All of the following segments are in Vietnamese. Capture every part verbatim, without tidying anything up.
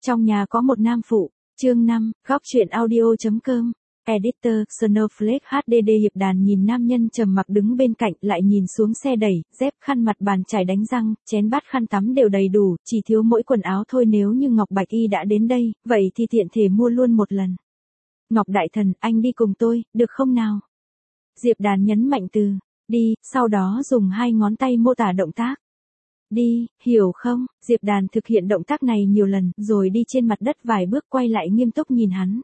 Trong nhà có một nam phụ, chương năm, góc truyện audio.com, editor, Snowflake hát đê đê. Diệp Đàn nhìn nam nhân trầm mặc đứng bên cạnh, lại nhìn xuống xe đẩy, dép, khăn mặt, bàn chải đánh răng, chén bát, khăn tắm đều đầy đủ, chỉ thiếu mỗi quần áo thôi. Nếu như Ngọc Bạch Y đã đến đây, vậy thì tiện thể mua luôn một lần. Ngọc đại thần, anh đi cùng tôi, được không nào? Diệp Đàn nhấn mạnh từ đi, sau đó dùng hai ngón tay mô tả động tác. Đi, hiểu không? Diệp Đàn thực hiện động tác này nhiều lần, rồi đi trên mặt đất vài bước, quay lại nghiêm túc nhìn hắn.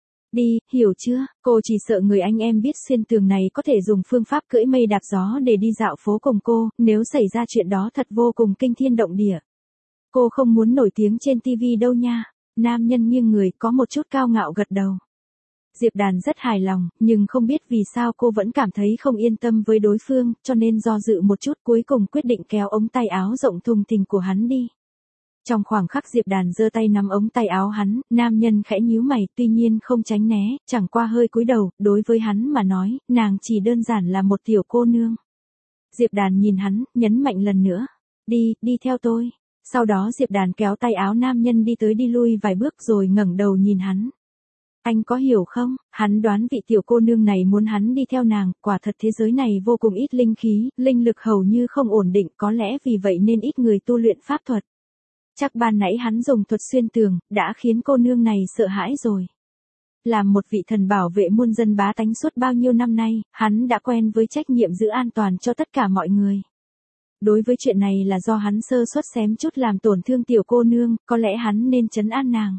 Đi, hiểu chưa? Cô chỉ sợ người anh em biết xuyên tường này có thể dùng phương pháp cưỡi mây đạp gió để đi dạo phố cùng cô, nếu xảy ra chuyện đó thật vô cùng kinh thiên động địa. Cô không muốn nổi tiếng trên ti vi đâu nha. Nam nhân nghiêng người, có một chút cao ngạo gật đầu. Diệp Đàn rất hài lòng, nhưng không biết vì sao cô vẫn cảm thấy không yên tâm với đối phương, cho nên do dự một chút, cuối cùng quyết định kéo ống tay áo rộng thùng thình của hắn đi. Trong khoảng khắc Diệp Đàn giơ tay nắm ống tay áo hắn, nam nhân khẽ nhíu mày, tuy nhiên không tránh né, chẳng qua hơi cúi đầu, đối với hắn mà nói, nàng chỉ đơn giản là một tiểu cô nương. Diệp Đàn nhìn hắn, nhấn mạnh lần nữa, đi, đi theo tôi. Sau đó Diệp Đàn kéo tay áo nam nhân đi tới đi lui vài bước rồi ngẩng đầu nhìn hắn. Anh có hiểu không? Hắn đoán vị tiểu cô nương này muốn hắn đi theo nàng, quả thật thế giới này vô cùng ít linh khí, linh lực hầu như không ổn định, có lẽ vì vậy nên ít người tu luyện pháp thuật. Chắc ban nãy hắn dùng thuật xuyên tường, đã khiến cô nương này sợ hãi rồi. Làm một vị thần bảo vệ muôn dân bá tánh suốt bao nhiêu năm nay, hắn đã quen với trách nhiệm giữ an toàn cho tất cả mọi người. Đối với chuyện này là do hắn sơ suất xém chút làm tổn thương tiểu cô nương, có lẽ hắn nên trấn an nàng.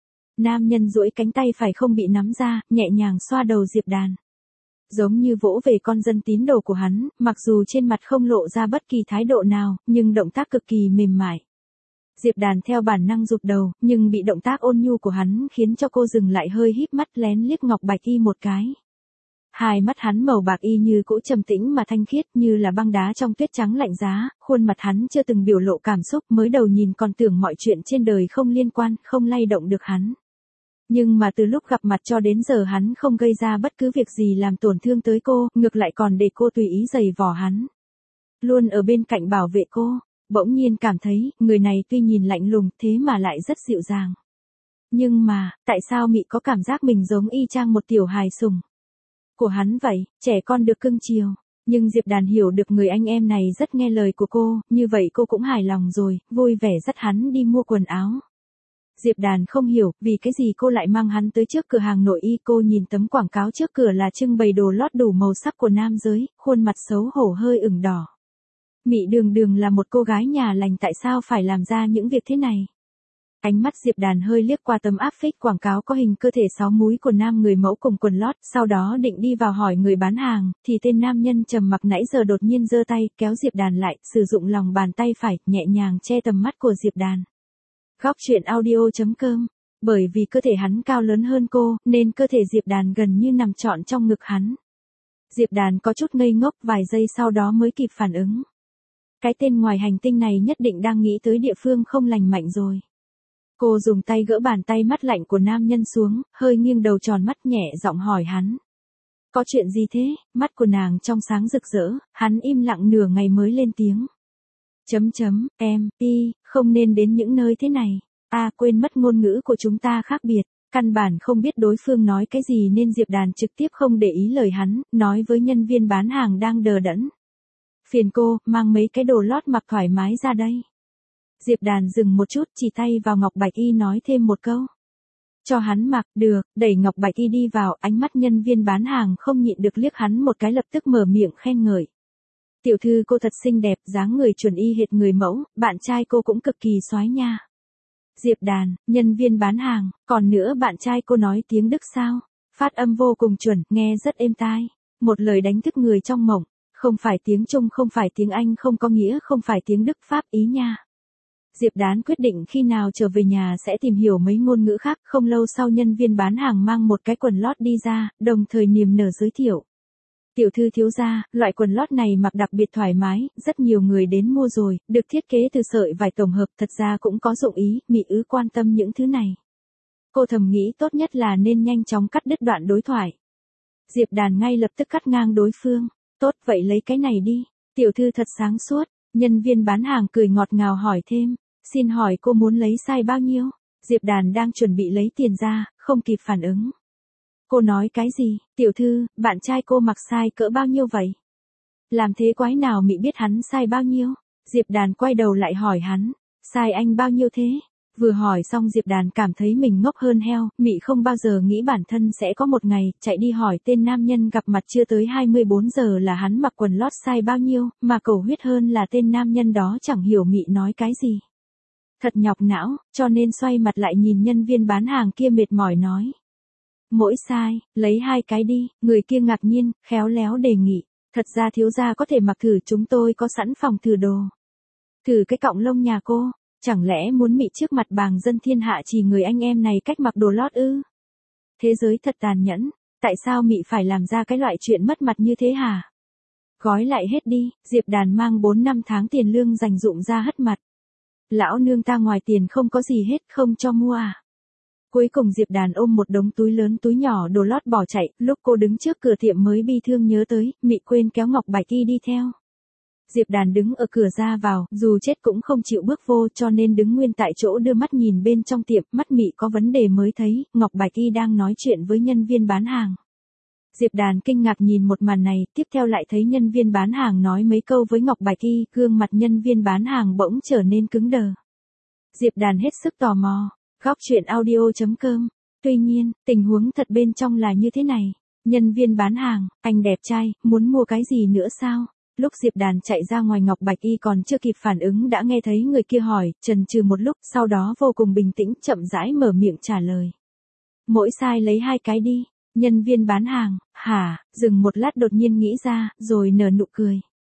Nam nhân duỗi cánh tay phải không bị nắm ra, nhẹ nhàng xoa đầu Diệp Đàn. Giống như vỗ về con dân tín đồ của hắn, mặc dù trên mặt không lộ ra bất kỳ thái độ nào, nhưng động tác cực kỳ mềm mại. Diệp Đàn theo bản năng rụt đầu, nhưng bị động tác ôn nhu của hắn khiến cho cô dừng lại, hơi híp mắt lén liếc Ngọc Bạch Y một cái. Hai mắt hắn màu bạc y như cũ trầm tĩnh mà thanh khiết, như là băng đá trong tuyết trắng lạnh giá, khuôn mặt hắn chưa từng biểu lộ cảm xúc, mới đầu nhìn còn tưởng mọi chuyện trên đời không liên quan, không lay động được hắn. Nhưng mà từ lúc gặp mặt cho đến giờ hắn không gây ra bất cứ việc gì làm tổn thương tới cô, ngược lại còn để cô tùy ý giày vò hắn. Luôn ở bên cạnh bảo vệ cô, bỗng nhiên cảm thấy, người này tuy nhìn lạnh lùng, thế mà lại rất dịu dàng. Nhưng mà, tại sao Mị có cảm giác mình giống y chang một tiểu hài sủng của hắn vậy, trẻ con được cưng chiều. Nhưng Diệp Đàn hiểu được người anh em này rất nghe lời của cô, như vậy cô cũng hài lòng rồi, vui vẻ dắt hắn đi mua quần áo. Diệp Đàn không hiểu, vì cái gì cô lại mang hắn tới trước cửa hàng nội y. Cô nhìn tấm quảng cáo trước cửa là trưng bày đồ lót đủ màu sắc của nam giới, khuôn mặt xấu hổ hơi ửng đỏ. Mị đường đường là một cô gái nhà lành, tại sao phải làm ra những việc thế này? Ánh mắt Diệp Đàn hơi liếc qua tấm áp phích quảng cáo có hình cơ thể sáu múi của nam người mẫu cùng quần lót, sau đó định đi vào hỏi người bán hàng, thì tên nam nhân trầm mặc nãy giờ đột nhiên giơ tay, kéo Diệp Đàn lại, sử dụng lòng bàn tay phải, nhẹ nhàng che tầm mắt của Diệp Đàn. Góc truyện audio.com, bởi vì cơ thể hắn cao lớn hơn cô, nên cơ thể Diệp Đàn gần như nằm trọn trong ngực hắn. Diệp Đàn có chút ngây ngốc, vài giây sau đó mới kịp phản ứng. Cái tên ngoài hành tinh này nhất định đang nghĩ tới địa phương không lành mạnh rồi. Cô dùng tay gỡ bàn tay mắt lạnh của nam nhân xuống, hơi nghiêng đầu tròn mắt, nhẹ giọng hỏi hắn. Có chuyện gì thế? Mắt của nàng trong sáng rực rỡ, hắn im lặng nửa ngày mới lên tiếng. Chấm chấm, em, y, không nên đến những nơi thế này. À, quên mất ngôn ngữ của chúng ta khác biệt. Căn bản không biết đối phương nói cái gì nên Diệp Đàn trực tiếp không để ý lời hắn, nói với nhân viên bán hàng đang đờ đẫn. Phiền cô, mang mấy cái đồ lót mặc thoải mái ra đây. Diệp Đàn dừng một chút, chỉ tay vào Ngọc Bạch Y nói thêm một câu. Cho hắn mặc, được, đẩy Ngọc Bạch Y đi vào, ánh mắt nhân viên bán hàng không nhịn được liếc hắn một cái, lập tức mở miệng khen ngợi. Tiểu thư cô thật xinh đẹp, dáng người chuẩn y hệt người mẫu, bạn trai cô cũng cực kỳ soái nha. Diệp Đàn, nhân viên bán hàng, còn nữa bạn trai cô nói tiếng Đức sao? Phát âm vô cùng chuẩn, nghe rất êm tai. Một lời đánh thức người trong mộng, không phải tiếng Trung, không phải tiếng Anh, không có nghĩa không phải tiếng Đức, Pháp, Ý nha. Diệp Đàn quyết định khi nào trở về nhà sẽ tìm hiểu mấy ngôn ngữ khác. Không lâu sau nhân viên bán hàng mang một cái quần lót đi ra, đồng thời niềm nở giới thiệu. Tiểu thư thiếu gia, loại quần lót này mặc đặc biệt thoải mái, rất nhiều người đến mua rồi, được thiết kế từ sợi vải tổng hợp, thật ra cũng có dụng ý, Mị ứ quan tâm những thứ này. Cô thầm nghĩ tốt nhất là nên nhanh chóng cắt đứt đoạn đối thoại. Diệp Đàn ngay lập tức cắt ngang đối phương. Tốt vậy lấy cái này đi, tiểu thư thật sáng suốt. Nhân viên bán hàng cười ngọt ngào hỏi thêm, xin hỏi cô muốn lấy size bao nhiêu? Diệp Đàn đang chuẩn bị lấy tiền ra, không kịp phản ứng. Cô nói cái gì, tiểu thư, bạn trai cô mặc size cỡ bao nhiêu vậy? Làm thế quái nào Mị biết hắn size bao nhiêu? Diệp Đàn quay đầu lại hỏi hắn, size anh bao nhiêu thế? Vừa hỏi xong Diệp Đàn cảm thấy mình ngốc hơn heo, Mị không bao giờ nghĩ bản thân sẽ có một ngày, chạy đi hỏi tên nam nhân gặp mặt chưa tới hai mươi bốn giờ là hắn mặc quần lót size bao nhiêu, mà cầu huyết hơn là tên nam nhân đó chẳng hiểu Mị nói cái gì. Thật nhọc não, cho nên xoay mặt lại nhìn nhân viên bán hàng kia mệt mỏi nói. Mỗi size, lấy hai cái đi, người kia ngạc nhiên, khéo léo đề nghị. Thật ra thiếu gia có thể mặc thử, chúng tôi có sẵn phòng thử đồ. Thử cái cọng lông nhà cô, chẳng lẽ muốn Mị trước mặt bàng dân thiên hạ chỉ người anh em này cách mặc đồ lót ư? Thế giới thật tàn nhẫn, tại sao Mị phải làm ra cái loại chuyện mất mặt như thế hả? Gói lại hết đi, Diệp Đàn mang bốn năm tháng tiền lương dành dụm ra hất mặt. Lão nương ta ngoài tiền không có gì hết, không cho mua à? Cuối cùng Diệp Đàn ôm một đống túi lớn túi nhỏ đồ lót bỏ chạy, lúc cô đứng trước cửa tiệm mới bi thương nhớ tới, Mị quên kéo Ngọc Bạch Y đi theo. Diệp Đàn đứng ở cửa ra vào, dù chết cũng không chịu bước vô cho nên đứng nguyên tại chỗ đưa mắt nhìn bên trong tiệm, mắt Mị có vấn đề mới thấy, Ngọc Bạch Y đang nói chuyện với nhân viên bán hàng. Diệp Đàn kinh ngạc nhìn một màn này, tiếp theo lại thấy nhân viên bán hàng nói mấy câu với Ngọc Bạch Y, gương mặt nhân viên bán hàng bỗng trở nên cứng đờ. Diệp Đàn hết sức tò mò. Góc truyện audio chấm com. Tuy nhiên, tình huống thật bên trong là như thế này. Nhân viên bán hàng, anh đẹp trai, muốn mua cái gì nữa sao? Lúc Diệp Đàn chạy ra ngoài Ngọc Bạch Y còn chưa kịp phản ứng đã nghe thấy người kia hỏi, chần chừ một lúc, sau đó vô cùng bình tĩnh chậm rãi mở miệng trả lời. Mỗi size lấy hai cái đi. Nhân viên bán hàng, hả, dừng một lát đột nhiên nghĩ ra, rồi nở nụ cười.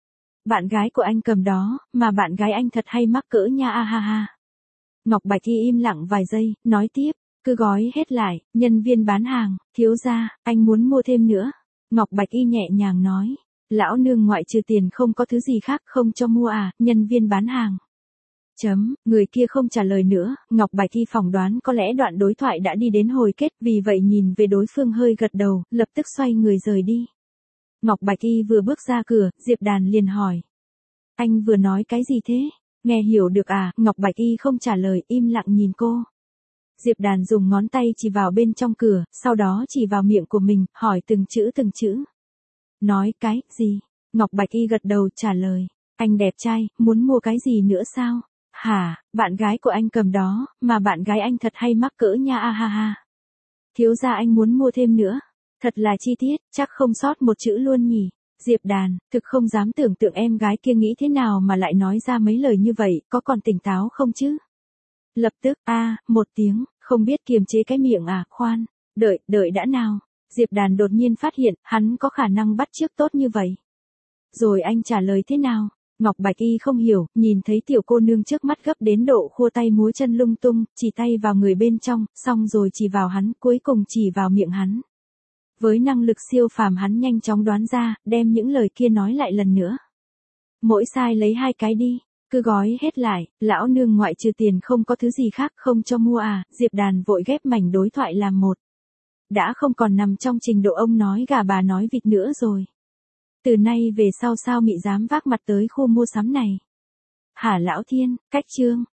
Bạn gái của anh cầm đó, mà bạn gái anh thật hay mắc cỡ nha a ha ha. Ngọc Bạch Y im lặng vài giây, nói tiếp, cứ gói hết lại, nhân viên bán hàng, thiếu gia, anh muốn mua thêm nữa. Ngọc Bạch Y nhẹ nhàng nói, lão nương ngoại trừ tiền không có thứ gì khác không cho mua à, nhân viên bán hàng. Chấm, người kia không trả lời nữa, Ngọc Bạch Y phỏng đoán có lẽ đoạn đối thoại đã đi đến hồi kết, vì vậy nhìn về đối phương hơi gật đầu, lập tức xoay người rời đi. Ngọc Bạch Y vừa bước ra cửa, Diệp Đàn liền hỏi. Anh vừa nói cái gì thế? Nghe hiểu được à? Ngọc Bạch Y không trả lời, im lặng nhìn cô. Diệp Đàn dùng ngón tay chỉ vào bên trong cửa, sau đó chỉ vào miệng của mình, hỏi từng chữ từng chữ. Nói cái gì? Ngọc Bạch Y gật đầu trả lời. Anh đẹp trai, muốn mua cái gì nữa sao? Hả, bạn gái của anh cầm đó, mà bạn gái anh thật hay mắc cỡ nha a ha ha. Thiếu gia anh muốn mua thêm nữa. Thật là chi tiết, chắc không sót một chữ luôn nhỉ. Diệp Đàn, thực không dám tưởng tượng em gái kia nghĩ thế nào mà lại nói ra mấy lời như vậy, có còn tỉnh táo không chứ? Lập tức, a, à, một tiếng, không biết kiềm chế cái miệng à, khoan, đợi, đợi đã nào. Diệp Đàn đột nhiên phát hiện, hắn có khả năng bắt chước tốt như vậy. Rồi anh trả lời thế nào? Ngọc Bạch Y không hiểu, nhìn thấy tiểu cô nương trước mắt gấp đến độ khua tay múa chân lung tung, chỉ tay vào người bên trong, xong rồi chỉ vào hắn, cuối cùng chỉ vào miệng hắn. Với năng lực siêu phàm hắn nhanh chóng đoán ra, đem những lời kia nói lại lần nữa. Mỗi size lấy hai cái đi, cứ gói hết lại, lão nương ngoại trừ tiền không có thứ gì khác không cho mua à, Diệp Đàn vội ghép mảnh đối thoại làm một. Đã không còn nằm trong trình độ ông nói gà bà nói vịt nữa rồi. Từ nay về sau sao Mị dám vác mặt tới khu mua sắm này. Hả lão thiên, cách chương.